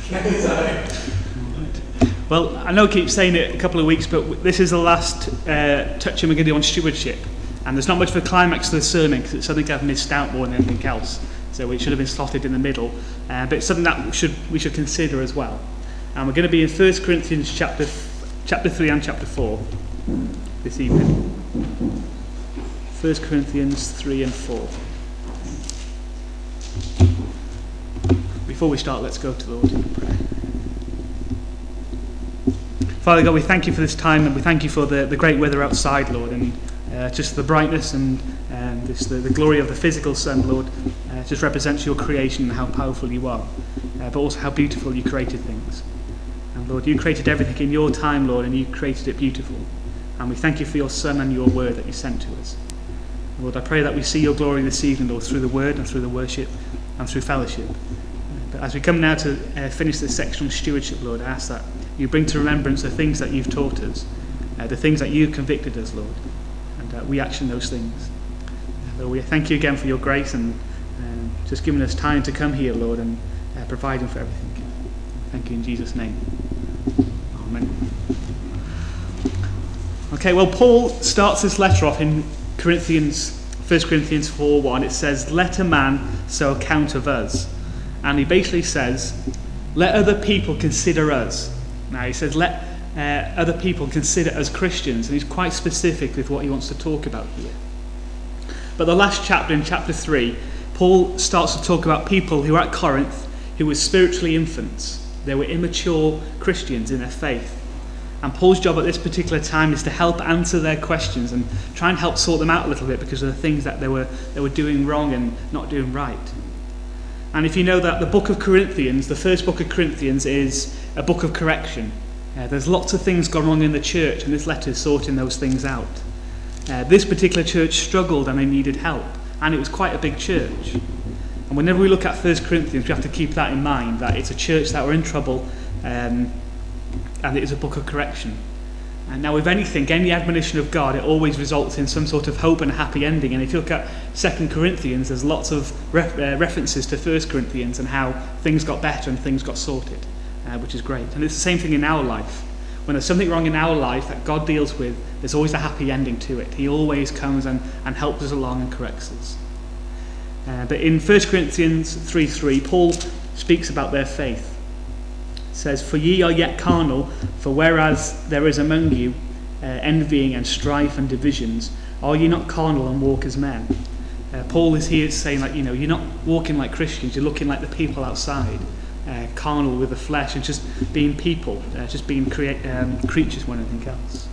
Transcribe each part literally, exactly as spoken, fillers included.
Well, I know I keep saying it a couple of weeks, but this is the last uh, touching we're going to do on stewardship. And there's not much of a climax to the sermon because it's something I've missed out more than anything else. So it should have been slotted in the middle. Uh, but it's something that should we should consider as well. And we're going to be in First Corinthians chapter chapter three and chapter four this evening. First Corinthians three and four. Before we start, let's go to the Lord in prayer. Father God, we thank you for this time, and we thank you for the, the great weather outside, Lord, and uh, just the brightness and um, this, the, the glory of the physical sun, Lord, uh, just represents your creation and how powerful you are, uh, but also how beautiful you created things. And Lord, you created everything in your time, Lord, and you created it beautiful. And we thank you for your Son and your word that you sent to us. Lord, I pray that we see your glory this evening, Lord, through the word and through the worship and through fellowship. But as we come now to uh, finish this section on stewardship, Lord, I ask that you bring to remembrance the things that you've taught us, uh, the things that you've convicted us, Lord, and uh, we action those things. Uh, Lord, we thank you again for your grace and um, just giving us time to come here, Lord, and uh, providing for everything. Thank you in Jesus' name. Amen. Okay, well, Paul starts this letter off in Corinthians, First Corinthians four one. It says, "Let a man so account of us." And he basically says, let other people consider us. Now he says, let uh, other people consider us Christians. And he's quite specific with what he wants to talk about here. But the last chapter, in chapter three, Paul starts to talk about people who were at Corinth, who were spiritually infants. They were immature Christians in their faith. And Paul's job at this particular time is to help answer their questions and try and help sort them out a little bit because of the things that they were they were doing wrong and not doing right. And if you know that the book of Corinthians, the first book of Corinthians, is a book of correction. Uh, there's lots of things gone wrong in the church, and this letter is sorting those things out. Uh, this particular church struggled and they needed help, and it was quite a big church. And whenever we look at First Corinthians, we have to keep that in mind, that it's a church that were in trouble, um, and it is a book of correction. And now with anything, any admonition of God, it always results in some sort of hope and happy ending. And if you look at Second Corinthians, there's lots of ref- uh, references to First Corinthians and how things got better and things got sorted, uh, which is great. And it's the same thing in our life. When there's something wrong in our life that God deals with, there's always a happy ending to it. He always comes and, and helps us along and corrects us. Uh, but in First Corinthians three three, Paul speaks about their faith. Says, "For ye are yet carnal, for whereas there is among you uh, envying and strife and divisions, are ye not carnal and walk as men?" Uh, Paul is here saying that, you know, you're not walking like Christians, you're looking like the people outside, uh, carnal with the flesh and just being people, uh, just being crea- um, creatures more than anything else.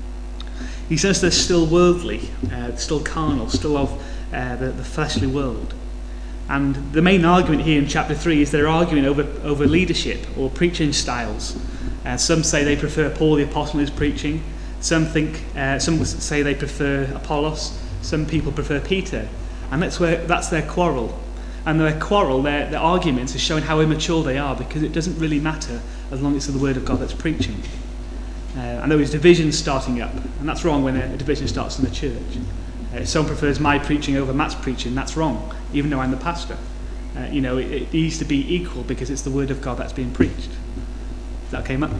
He says they're still worldly, uh, still carnal, still of uh, the, the fleshly world. And the main argument here in chapter three is they're arguing over, over leadership or preaching styles. Uh, some say they prefer Paul the Apostle in his preaching. Some think, uh, some say they prefer Apollos. Some people prefer Peter. And that's where that's their quarrel. And their quarrel, their, their arguments, is showing how immature they are because it doesn't really matter as long as it's the word of God that's preaching. Uh, and there is division starting up. And that's wrong when a, a division starts in the church. Uh, someone prefers my preaching over Matt's preaching. That's wrong, even though I'm the pastor. Uh, you know, it, it needs to be equal because it's the word of God that's being preached. Is that okay, Matt?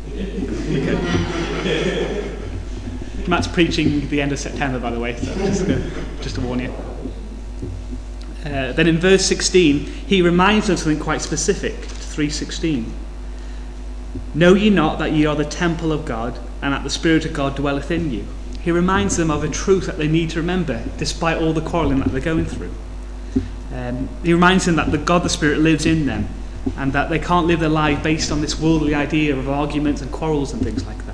Okay. Matt's preaching the end of September, by the way, so just to, just to warn you. Uh, then in verse sixteen, he reminds them of something quite specific, three sixteen. "Know ye not that ye are the temple of God, and that the Spirit of God dwelleth in you?" He reminds them of a truth that they need to remember, despite all the quarrelling that they're going through. Um, he reminds them that the God, the Spirit, lives in them, and that they can't live their life based on this worldly idea of arguments and quarrels and things like that.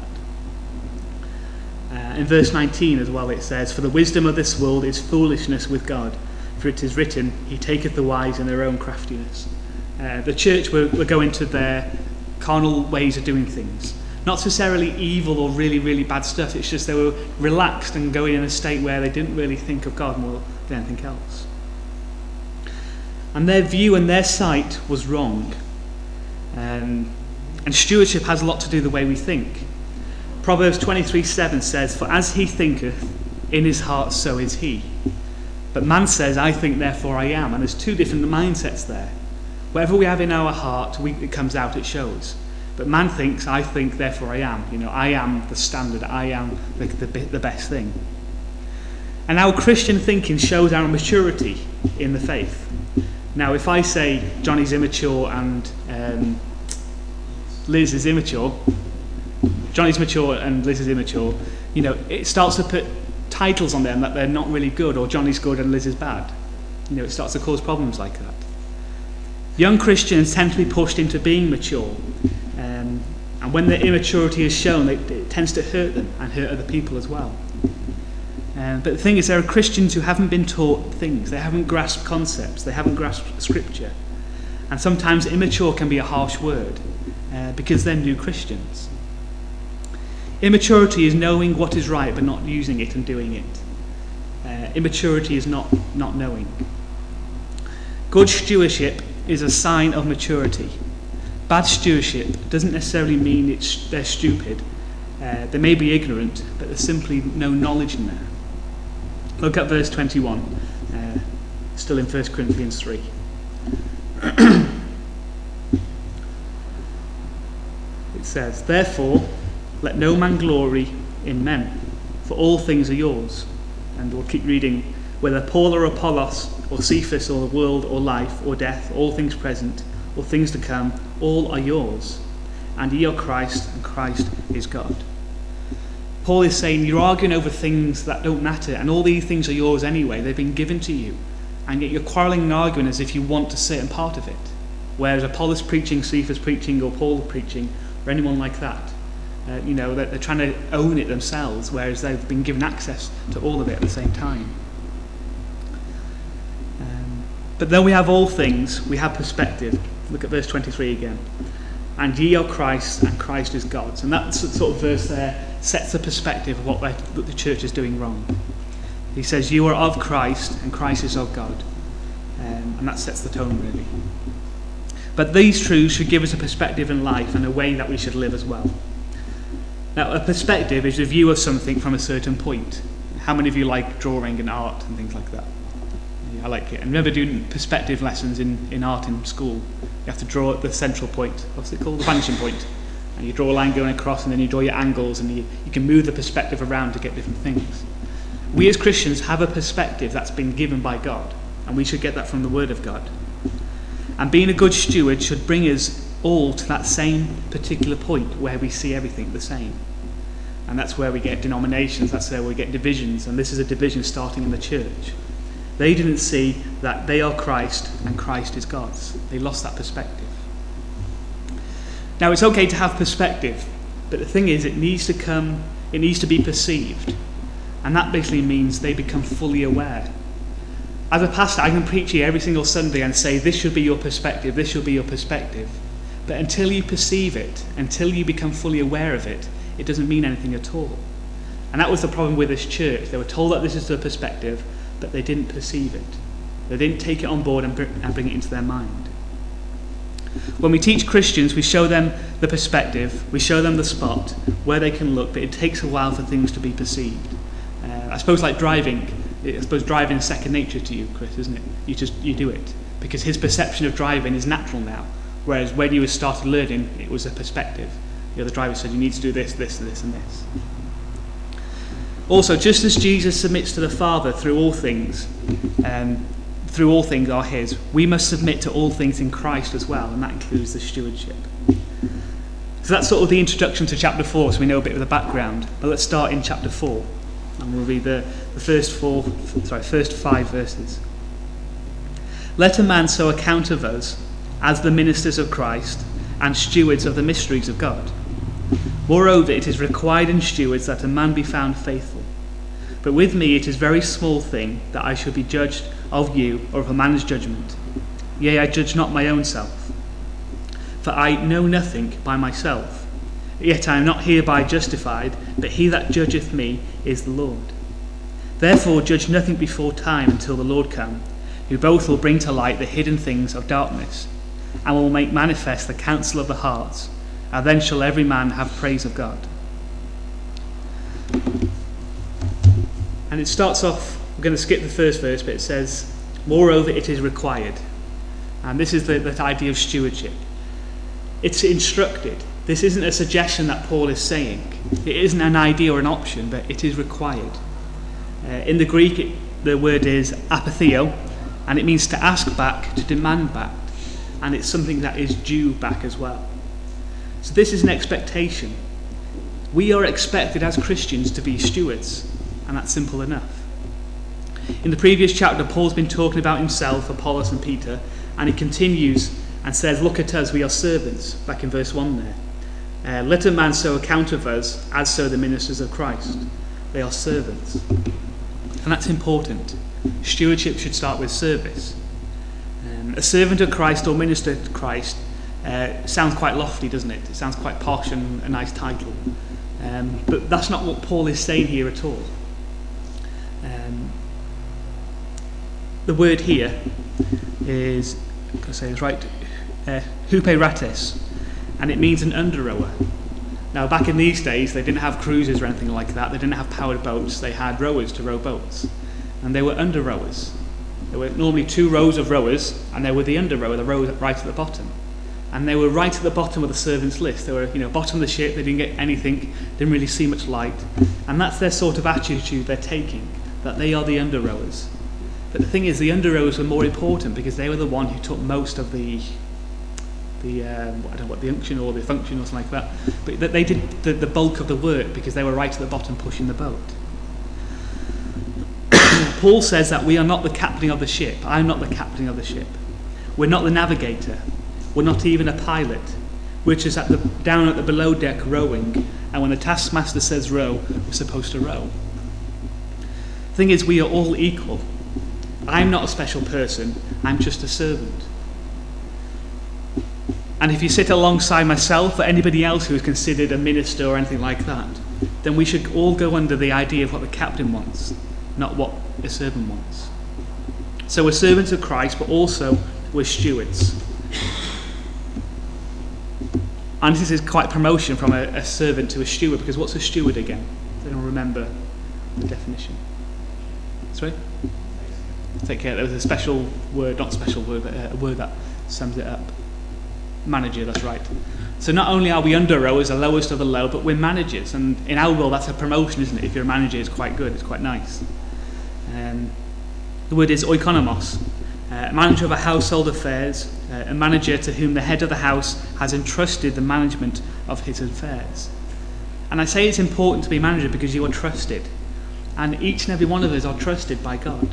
Uh, in verse nineteen as well, it says, "For the wisdom of this world is foolishness with God, for it is written, He taketh the wise in their own craftiness." Uh, the church were, were going to their carnal ways of doing things. Not necessarily evil or really, really bad stuff. It's just they were relaxed and going in a state where they didn't really think of God more than anything else. And their view and their sight was wrong. Um, and stewardship has a lot to do with the way we think. Proverbs twenty-three seven says, "For as he thinketh in his heart, so is he. But man says, I think, therefore I am." And there's two different mindsets there. Whatever we have in our heart, we, it comes out, it shows. But man thinks, I think, therefore I am. You know, I am the standard. I am the, the, the best thing. And our Christian thinking shows our maturity in the faith. Now, if I say Johnny's immature and um, Liz is immature, Johnny's mature and Liz is immature, you know, it starts to put titles on them that they're not really good, or Johnny's good and Liz is bad. You know, it starts to cause problems like that. Young Christians tend to be pushed into being mature, um, and when their immaturity is shown, it, it tends to hurt them and hurt other people as well. Um, but the thing is, there are Christians who haven't been taught things, they haven't grasped concepts, they haven't grasped scripture, and sometimes immature can be a harsh word uh, because they're new Christians. Immaturity is knowing what is right but not using it and doing it. Uh, immaturity is not, not knowing. Good stewardship is a sign of maturity. Bad stewardship doesn't necessarily mean it's, they're stupid. Uh, they may be ignorant, but there's simply no knowledge in there. Look at verse twenty-one, uh, still in First Corinthians three. It says, "Therefore, let no man glory in men, for all things are yours." And we'll keep reading. "Whether Paul or Apollos, or Cephas, or the world, or life, or death, all things present, or things to come, all are yours. And ye are Christ, and Christ is God." Paul is saying you're arguing over things that don't matter, and all these things are yours anyway. They've been given to you. And yet you're quarrelling and arguing as if you want a certain part of it. Whereas Apollos preaching, Cephas preaching, or Paul preaching, or anyone like that, uh, you know, they're, they're trying to own it themselves, whereas they've been given access to all of it at the same time. Um, but though we have all things, we have perspective. Look at verse twenty-three again. "And ye are Christ, and Christ is God's." And that sort of verse there sets the perspective of what the church is doing wrong. He says, you are of Christ, and Christ is of God. Um, and that sets the tone, really. But these truths should give us a perspective in life and a way that we should live as well. Now, a perspective is a view of something from a certain point. How many of you like drawing and art and things like that? Yeah, I like it. And remember doing perspective lessons in, in art in school. You have to draw at the central point. What's it called? The vanishing point. And you draw a line going across, and then you draw your angles, and you, you can move the perspective around to get different things. We as Christians have a perspective that's been given by God, and we should get that from the Word of God. And being a good steward should bring us all to that same particular point where we see everything the same. And that's where we get denominations, that's where we get divisions, and this is a division starting in the church. They didn't see that they are Christ and Christ is God's. They lost that perspective. Now, it's okay to have perspective, but the thing is, it needs to come, it needs to be perceived. And that basically means they become fully aware. As a pastor, I can preach here every single Sunday and say, this should be your perspective, this should be your perspective. But until you perceive it, until you become fully aware of it, it doesn't mean anything at all. And that was the problem with this church. They were told that this is the perspective, but they didn't perceive it. They didn't take it on board and bring it into their mind. When we teach Christians, we show them the perspective, we show them the spot, where they can look, but it takes a while for things to be perceived. Uh, I suppose like driving, I suppose driving is second nature to you, Chris, isn't it? You just, you do it. Because his perception of driving is natural now, whereas when you started learning, it was a perspective. The other driver said, you need to do this, this, this, and this. Also, just as Jesus submits to the Father through all things, um, through all things are his, we must submit to all things in Christ as well, and that includes the stewardship. So that's sort of the introduction to chapter four, so we know a bit of the background. But let's start in chapter four, and we'll read the, the first four, sorry, first five verses. "Let a man so account of us as the ministers of Christ and stewards of the mysteries of God. Moreover, it is required in stewards that a man be found faithful. But with me it is very small thing that I should be judged of you or of a man's judgment. Yea, I judge not my own self. For I know nothing by myself. Yet I am not hereby justified, but he that judgeth me is the Lord. Therefore judge nothing before time until the Lord come, who both will bring to light the hidden things of darkness, and will make manifest the counsel of the hearts, and then shall every man have praise of God." And it starts off, we're going to skip the first verse, but it says, "Moreover, it is required." And this is the, the idea of stewardship. It's instructed. This isn't a suggestion that Paul is saying. It isn't an idea or an option, but it is required. Uh, in the Greek, it, the word is apatheo, and it means to ask back, to demand back. And it's something that is due back as well. So this is an expectation. We are expected as Christians to be stewards, and that's simple enough. In the previous chapter, Paul's been talking about himself, Apollos and Peter, and he continues and says, look at us, we are servants, back in verse one there. Uh, Let a man so account of us, as so the ministers of Christ. They are servants. And that's important. Stewardship should start with service. Um, a servant of Christ or minister to Christ uh, sounds quite lofty, doesn't it? It sounds quite posh and a nice title. Um, but that's not what Paul is saying here at all. Um, the word here is, I'm going to say this right, uh, huperates, and it means an under-rower. Now, back in these days, they didn't have cruisers or anything like that. They didn't have powered boats. They had rowers to row boats, and they were under-rowers. There were normally two rows of rowers, and they were the under-rower, the row right at the bottom. And they were right at the bottom of the servants' list. They were, you know, bottom of the ship. They didn't get anything. Didn't really see much light. And that's their sort of attitude they're taking, that they are the under-rowers. But the thing is, the under-rowers were more important because they were the one who took most of the, the um, I don't know what the unction or the function or something like that. But that they did the, the bulk of the work because they were right at the bottom pushing the boat. Paul says that we are not the captain of the ship. I'm not the captain of the ship. We're not the navigator. We're not even a pilot. We're just at the, down at the below deck rowing, and when the taskmaster says row, we're supposed to row. The thing is, we are all equal. I'm not a special person, I'm just a servant. And if you sit alongside myself or anybody else who is considered a minister or anything like that, then we should all go under the idea of what the captain wants, not what a servant wants. So we're servants of Christ, but also we're stewards. And this is quite promotion from a, a servant to a steward, because what's a steward again? Does anyone remember the definition? Sorry? Take care. There was a special word, not special word, but a word that sums it up. Manager, that's right. So not only are we under rowers, the lowest of the low, but we're managers. And in our world, that's a promotion, isn't it? If you're a manager, it's quite good, it's quite nice. Um, the word is oikonomos, uh, manager of a household affairs, uh, a manager to whom the head of the house has entrusted the management of his affairs. And I say it's important to be manager because you are trusted. And each and every one of us are trusted by God.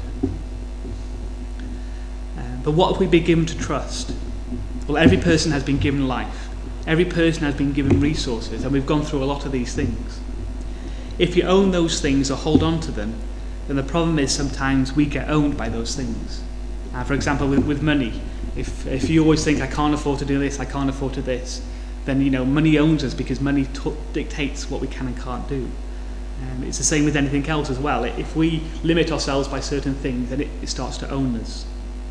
Um, but what have we been given to trust? Well, every person has been given life. Every person has been given resources, and we've gone through a lot of these things. If you own those things or hold on to them, then the problem is sometimes we get owned by those things. Uh, for example, with, with money, if if you always think, I can't afford to do this, I can't afford to this, then, you know, money owns us because money t- dictates what we can and can't do. Um, it's the same with anything else as well. If we limit ourselves by certain things, then it, it starts to own us.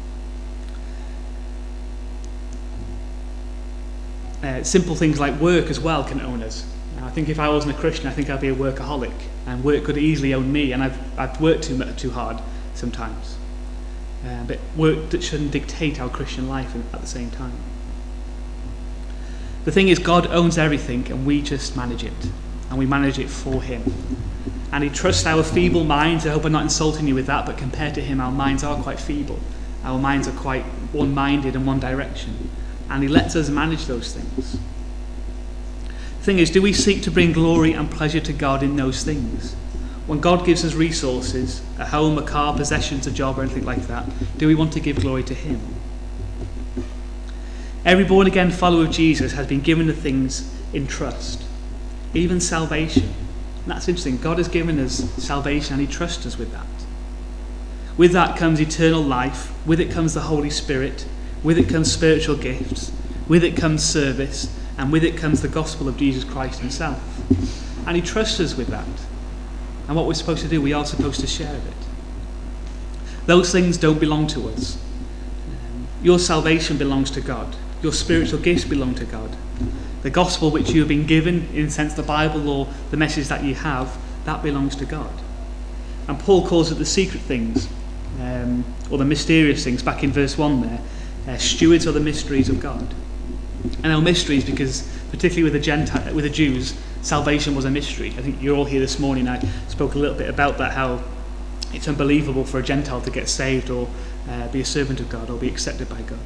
Uh, simple things like work as well can own us. Now, I think if I wasn't a Christian, I think I'd be a workaholic, and work could easily own me, and I've I've worked too much, too hard sometimes. Uh, but work that shouldn't dictate our Christian life at the same time. The thing is, God owns everything, and we just manage it, and we manage it for Him. And He trusts our feeble minds. I hope I'm not insulting you with that, but compared to Him, our minds are quite feeble. Our minds are quite one-minded in one direction. And He lets us manage those things. The thing is, do we seek to bring glory and pleasure to God in those things? When God gives us resources, a home, a car, possessions, a job, or anything like that, do we want to give glory to Him? Every born-again follower of Jesus has been given the things in trust, even salvation. And that's interesting. God has given us salvation, and He trusts us with that. With that comes eternal life. With it comes the Holy Spirit. With it comes spiritual gifts. With it comes service. And with it comes the gospel of Jesus Christ Himself. And He trusts us with that. And what we're supposed to do, we are supposed to share it. Those things don't belong to us. Um, your salvation belongs to God. Your spiritual gifts belong to God. The gospel which you have been given, in a sense the Bible or the message that you have, that belongs to God. And Paul calls it the secret things, um, or the mysterious things, back in verse one there. uh, stewards of the mysteries of God. And they were mysteries because, particularly with the Gentile, with the Jews, salvation was a mystery. I think you're all here this morning. I spoke a little bit about that, how it's unbelievable for a Gentile to get saved or uh, be a servant of God or be accepted by God.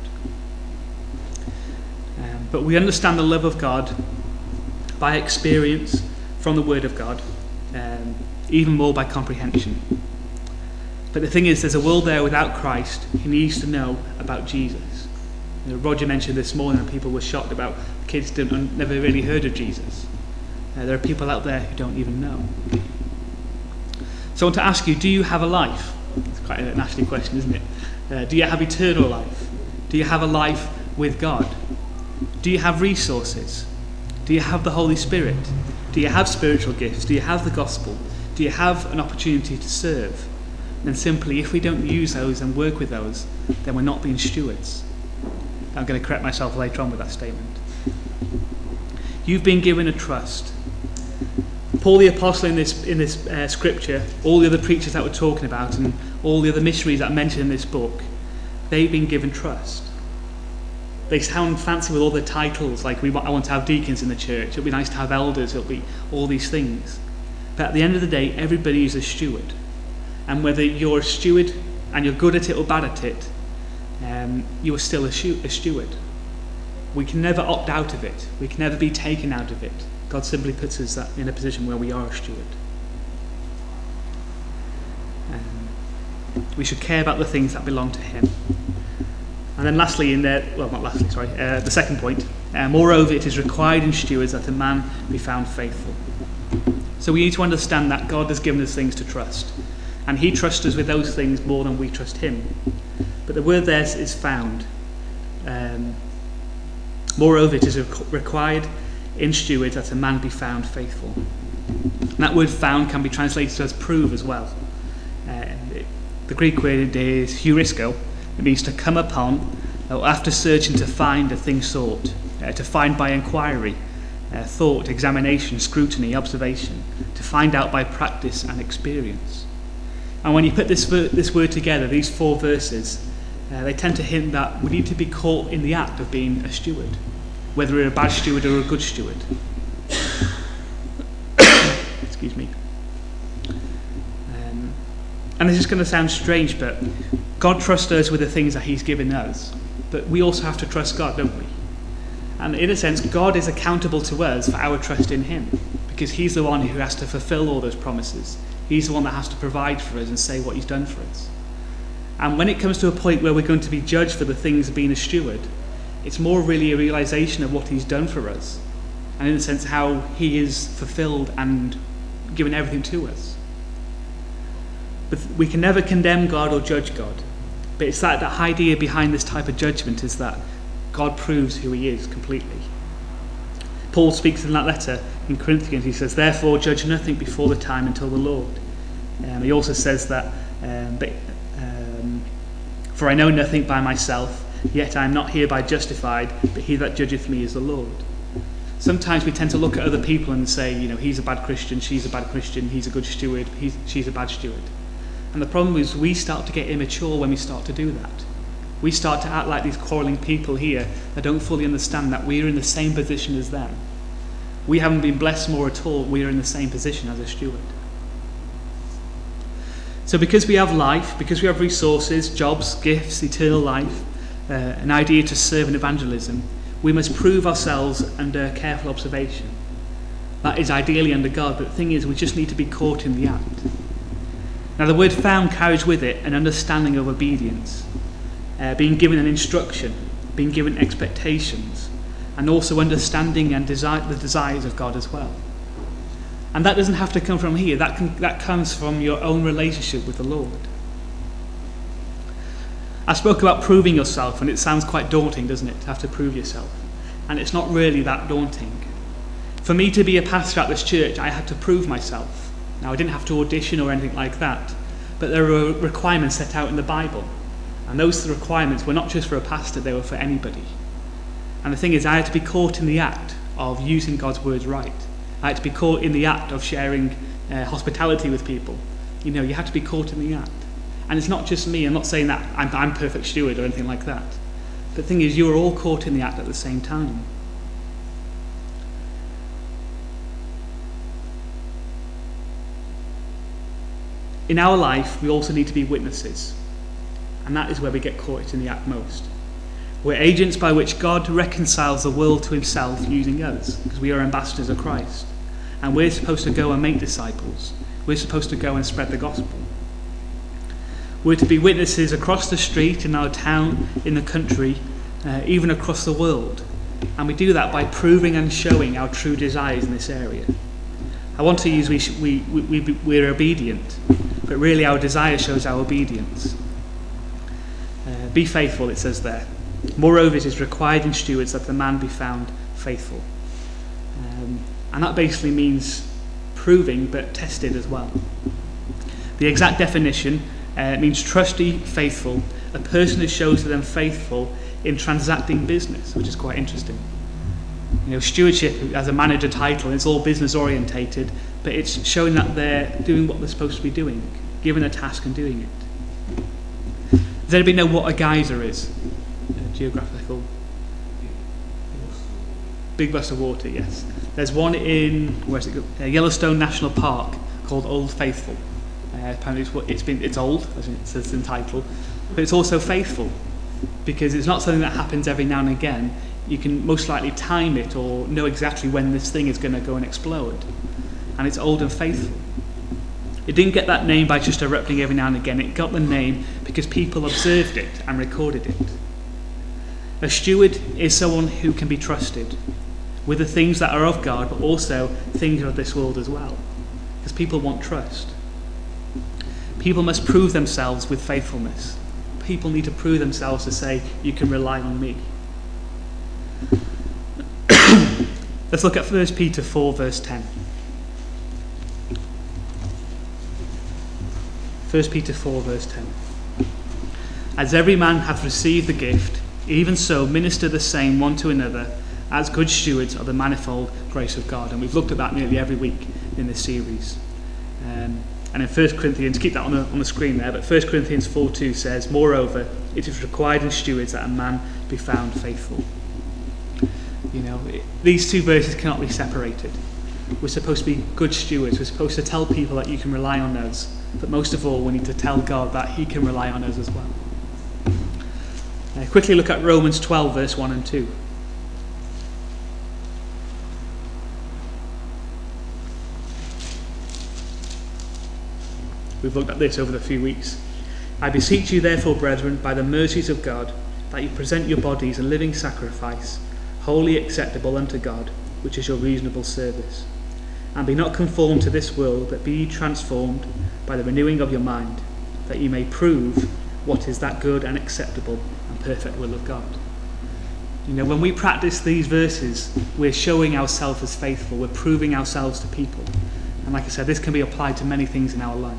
Um, but we understand the love of God by experience from the Word of God, um, even more by comprehension. But the thing is, there's a world there without Christ who needs to know about Jesus. You know, Roger mentioned this morning that people were shocked about kids didn't, never really heard of Jesus. Uh, there are people out there who don't even know. So I want to ask you, do you have a life? It's quite a nasty question, isn't it? Uh, do you have eternal life? Do you have a life with God? Do you have resources? Do you have the Holy Spirit? Do you have spiritual gifts? Do you have the gospel? Do you have an opportunity to serve? And simply, if we don't use those and work with those, then we're not being stewards. I'm going to correct myself later on with that statement. You've been given a trust. Paul the Apostle in this in this uh, scripture, all the other preachers that we're talking about, and all the other mysteries that are mentioned in this book, they've been given trust. They sound fancy with all the titles, like we I want to have deacons in the church, it'll be nice to have elders, it'll be all these things. But at the end of the day, everybody is a steward. And whether you're a steward and you're good at it or bad at it, um, you are still a, stu- a steward. We can never opt out of it. We can never be taken out of it. God simply puts us in a position where we are a steward. Um, we should care about the things that belong to Him. And then lastly, in there, well, not lastly, sorry, uh, the second point, uh, moreover, it is required in stewards that a man be found faithful. So we need to understand that God has given us things to trust. And He trusts us with those things more than we trust Him. But the word there is found. Um, moreover, it is required in stewards that a man be found faithful. And that word found can be translated as prove as well. Uh, it, the Greek word is heurisko. It means to come upon, or after searching to find a thing sought, uh, to find by inquiry, uh, thought, examination, scrutiny, observation, to find out by practice and experience. And when you put this ver- this word together, these four verses, uh, they tend to hint that we need to be caught in the act of being a steward, whether we're a bad steward or a good steward. Excuse me. Um, and this is going to sound strange, but God trusts us with the things that He's given us. But we also have to trust God, don't we? And in a sense, God is accountable to us for our trust in Him, because He's the one who has to fulfill all those promises. He's the one that has to provide for us and say what He's done for us. And when it comes to a point where we're going to be judged for the things of being a steward, it's more really a realization of what He's done for us, and in a sense how He is fulfilled and given everything to us. But we can never condemn God or judge God. But it's that, that idea behind this type of judgment is that God proves who He is completely. Paul speaks in that letter in Corinthians. He says, therefore judge nothing before the time until the Lord. Um, he also says that, um, but, um, for I know nothing by myself, yet I am not hereby justified, but He that judgeth me is the Lord. Sometimes we tend to look at other people and say, you know, he's a bad Christian, she's a bad Christian, he's a good steward, he's, she's a bad steward. And the problem is we start to get immature when we start to do that. We start to act like these quarrelling people here that don't fully understand that we are in the same position as them. We haven't been blessed more at all, we are in the same position as a steward. So because we have life, because we have resources, jobs, gifts, eternal life, uh, an idea to serve in evangelism, we must prove ourselves under careful observation. That is ideally under God, but the thing is we just need to be caught in the act. Now the word found carries with it an understanding of obedience, uh, being given an instruction, being given expectations, and also understanding and desi- the desires of God as well. And that doesn't have to come from here, that, can, that comes from your own relationship with the Lord. I spoke about proving yourself, and it sounds quite daunting, doesn't it, to have to prove yourself? And it's not really that daunting. For me to be a pastor at this church, I had to prove myself. Now, I didn't have to audition or anything like that, but there were requirements set out in the Bible. And those requirements were not just for a pastor, they were for anybody. And the thing is, I had to be caught in the act of using God's words right. I had to be caught in the act of sharing uh, hospitality with people. You know, you have to be caught in the act. And it's not just me, I'm not saying that I'm, I'm perfect steward or anything like that. But the thing is, you are all caught in the act at the same time. In our life, we also need to be witnesses. And that is where we get caught in the act most. We're agents by which God reconciles the world to himself using us, because we are ambassadors of Christ. And we're supposed to go and make disciples. We're supposed to go and spread the gospel. We're to be witnesses across the street, in our town, in the country, uh, even across the world. And we do that by proving and showing our true desires in this area. I want to use we, sh- we, we, we, we're obedient, but really our desire shows our obedience. Uh, be faithful, it says there. Moreover, it is required in stewards that the man be found faithful. Um, and that basically means proving, but tested as well. The exact definition uh, means trusty, faithful, a person who shows to them faithful in transacting business, which is quite interesting. You know, stewardship as a manager title, it's all business orientated, but it's showing that they're doing what they're supposed to be doing, given a task and doing it. Does anybody know what a geyser is? A geographical. Big bus of water, yes. There's one in where's it? Uh, Yellowstone National Park called Old Faithful. Uh, apparently, it's, it's been it's old, as it says in the title, but it's also faithful because it's not something that happens every now and again. You can most likely time it or know exactly when this thing is going to go and explode, and it's old and faithful. It didn't get that name by just erupting every now and again. It got the name because people observed it and recorded it. A steward is someone who can be trusted with the things that are of God, but also things of this world as well, because people want trust. People must prove themselves with faithfulness. People need to prove themselves to say, you can rely on me. Let's look at First Peter four, verse ten. First Peter four, verse ten. As every man hath received the gift, even so minister the same one to another, as good stewards of the manifold grace of God. And we've looked at that nearly every week in this series. Um, and in First Corinthians, keep that on the, on the screen there, but First Corinthians four two says, moreover, it is required in stewards that a man be found faithful. You know, it, these two verses cannot be separated. We're supposed to be good stewards. We're supposed to tell people that you can rely on us. But most of all, we need to tell God that he can rely on us as well. Uh, quickly look at Romans twelve, verse one and two. We've looked at this over the few weeks. I beseech you therefore, brethren, by the mercies of God, that you present your bodies a living sacrifice, wholly acceptable unto God, which is your reasonable service. And be not conformed to this world, but be ye transformed by the renewing of your mind, that ye may prove what is that good and acceptable and perfect will of God. You know, when we practice these verses, we're showing ourselves as faithful. We're proving ourselves to people. And like I said, this can be applied to many things in our life.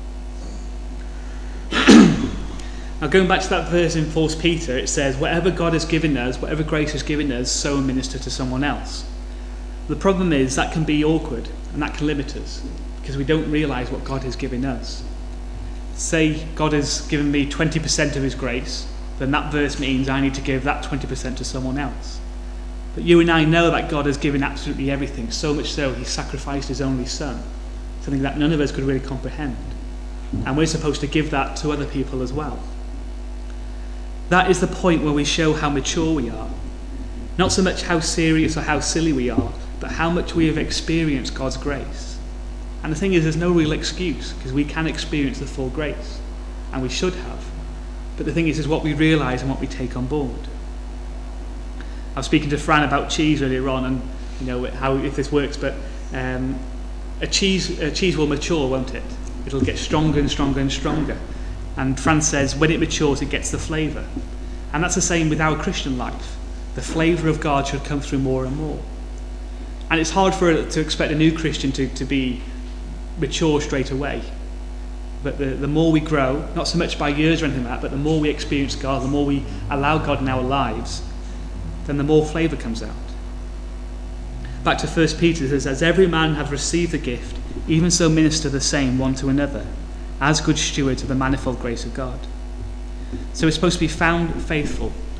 Now, going back to that verse in First Peter, it says, whatever God has given us, whatever grace has given us, so minister to someone else. The problem is that can be awkward and that can limit us because we don't realise what God has given us. Say God has given me twenty percent of his grace, then that verse means I need to give that twenty percent to someone else. But you and I know that God has given absolutely everything, so much so he sacrificed his only son, something that none of us could really comprehend. And we're supposed to give that to other people as well. That is the point where we show how mature we are. Not so much how serious or how silly we are, but how much we have experienced God's grace. And the thing is, there's no real excuse, because we can experience the full grace, and we should have. But the thing is, is what we realise and what we take on board. I was speaking to Fran about cheese earlier on, and you know how if this works, but um, a cheese a cheese will mature, won't it? It'll get stronger and stronger and stronger. And Fran says, when it matures, it gets the flavour. And that's the same with our Christian life. The flavour of God should come through more and more. And it's hard for to expect a new Christian to, to be mature straight away. But the, the more we grow, not so much by years or anything like that, but the more we experience God, the more we allow God in our lives, then the more flavour comes out. Back to First Peter, it says, as every man hath received the gift, even so minister the same one to another, as good stewards of the manifold grace of God. So we're supposed to be found faithful.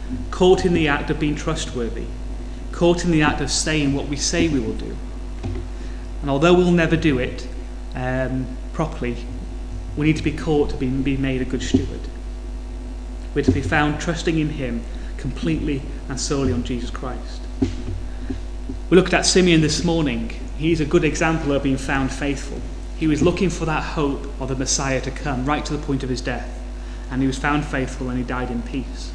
caught in the act of being trustworthy, caught in the act of saying what we say we will do. And although we'll never do it um, properly, we need to be caught to be, be made a good steward. We're to be found trusting in him completely and solely on Jesus Christ. We looked at Simeon this morning. He's a good example of being found faithful. He was looking for that hope of the Messiah to come right to the point of his death. And he was found faithful and he died in peace.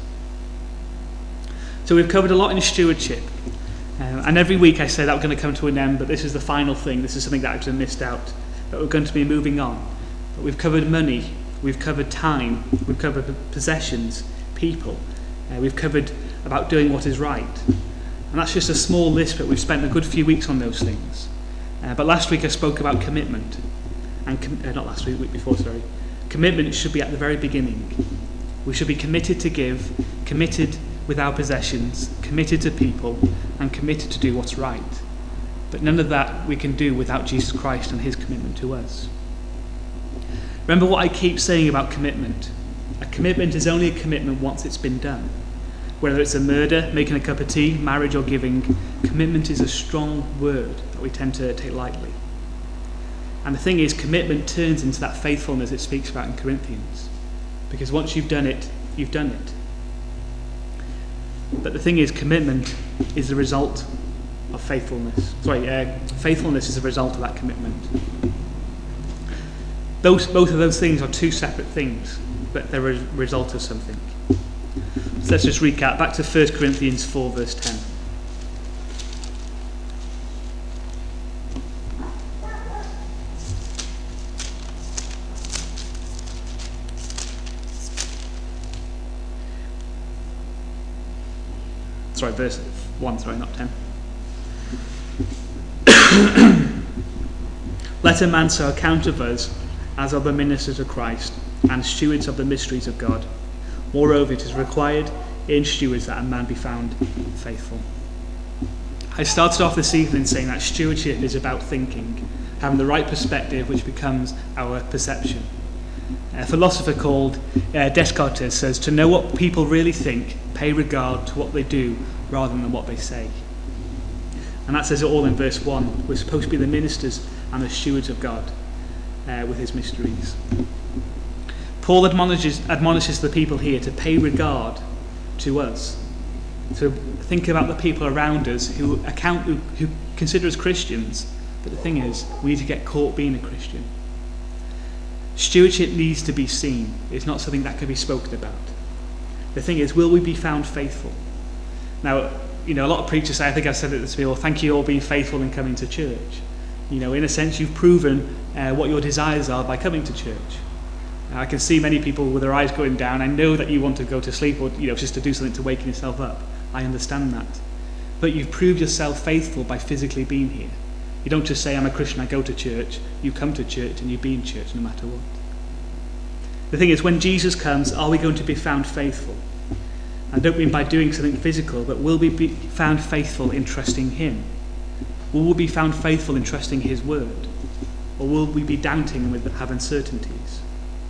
So we've covered a lot in stewardship. Uh, and every week I say that we're going to come to an end, but this is the final thing. This is something that I've missed out. But we're going to be moving on. But we've covered money. We've covered time. We've covered possessions, people. Uh, we've covered about doing what is right. And that's just a small list, but we've spent a good few weeks on those things. Uh, but last week I spoke about commitment. And com- uh, not last week, week before, sorry. Commitment should be at the very beginning. We should be committed to give, committed with our possessions, committed to people, and committed to do what's right. But none of that we can do without Jesus Christ and his commitment to us. Remember what I keep saying about commitment. A commitment is only a commitment once it's been done. Whether it's a murder, making a cup of tea, marriage or giving, commitment is a strong word that we tend to take lightly. And the thing is, commitment turns into that faithfulness it speaks about in Corinthians. Because once you've done it, you've done it. But the thing is, commitment is the result of faithfulness. Sorry, uh, faithfulness is a result of that commitment. Those, both of those things are two separate things, but they're a result of something. So let's just recap. Back to First Corinthians four, verse ten. Sorry, verse one, sorry, not ten. Let a man so account of us as of the ministers of Christ and stewards of the mysteries of God. Moreover, it is required in stewards that a man be found faithful. I started off this evening saying that stewardship is about thinking, having the right perspective which becomes our perception. A philosopher called uh, Descartes says, to know what people really think, pay regard to what they do rather than what they say. And that says it all in verse one. We're supposed to be the ministers and the stewards of God uh, with his mysteries. Paul admonishes, admonishes the people here to pay regard to us, to think about the people around us who account who, who consider us Christians. But the thing is, we need to get caught being a Christian. Stewardship needs to be seen. It's not something that can be spoken about. The thing is, will we be found faithful? Now, you know, a lot of preachers say, I think I've said it this before, thank you all being faithful in coming to church. You know, in a sense, you've proven uh, what your desires are by coming to church. Uh, I can see many people with their eyes going down. I know that you want to go to sleep or, you know, just to do something to waken yourself up. I understand that. But you've proved yourself faithful by physically being here. You don't just say, I'm a Christian, I go to church. You come to church and you be in church no matter what. The thing is, when Jesus comes, are we going to be found faithful? I don't mean by doing something physical, but will we be found faithful in trusting him? Will we be found faithful in trusting his word? Or will we be doubting and have uncertainties?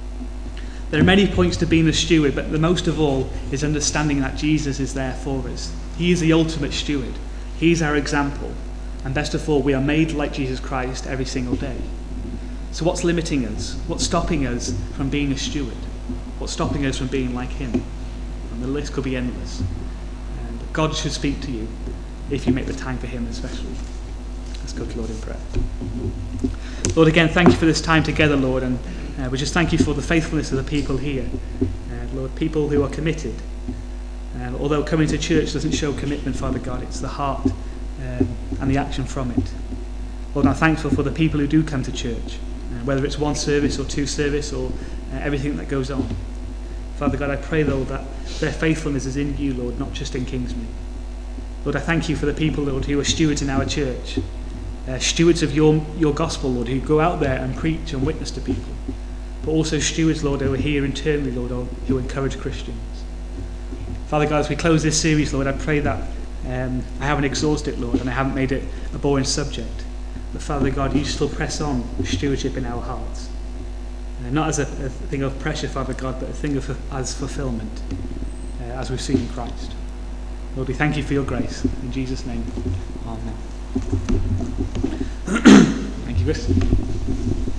There are many points to being a steward, but the most of all is understanding that Jesus is there for us. He is the ultimate steward. He's our example. And best of all, we are made like Jesus Christ every single day. So what's limiting us? What's stopping us from being a steward? What's stopping us from being like him? And the list could be endless. And God should speak to you if you make the time for him especially. Let's go to Lord in prayer. Lord, again, thank you for this time together, Lord, and uh, we just thank you for the faithfulness of the people here. Uh, Lord, people who are committed. Uh, although coming to church doesn't show commitment, Father God, it's the heart um, and the action from it. Lord, I'm thankful for the people who do come to church, uh, whether it's one service or two service or uh, everything that goes on. Father God, I pray, Lord, that their faithfulness is in you, Lord, not just in Kingsmead. Lord, I thank you for the people, Lord, who are stewards in our church, uh, stewards of your, your gospel, Lord, who go out there and preach and witness to people, but also stewards, Lord, who are here internally, Lord, who encourage Christians. Father God, as we close this series, Lord, I pray that um, I haven't exhausted it, Lord, and I haven't made it a boring subject. But Father God, you still press on stewardship in our hearts. Uh, not as a, a thing of pressure, Father God, but a thing of as fulfillment. uh, as we've seen in Christ. Lord, we thank you for your grace. In Jesus' name, amen. Thank you, Chris.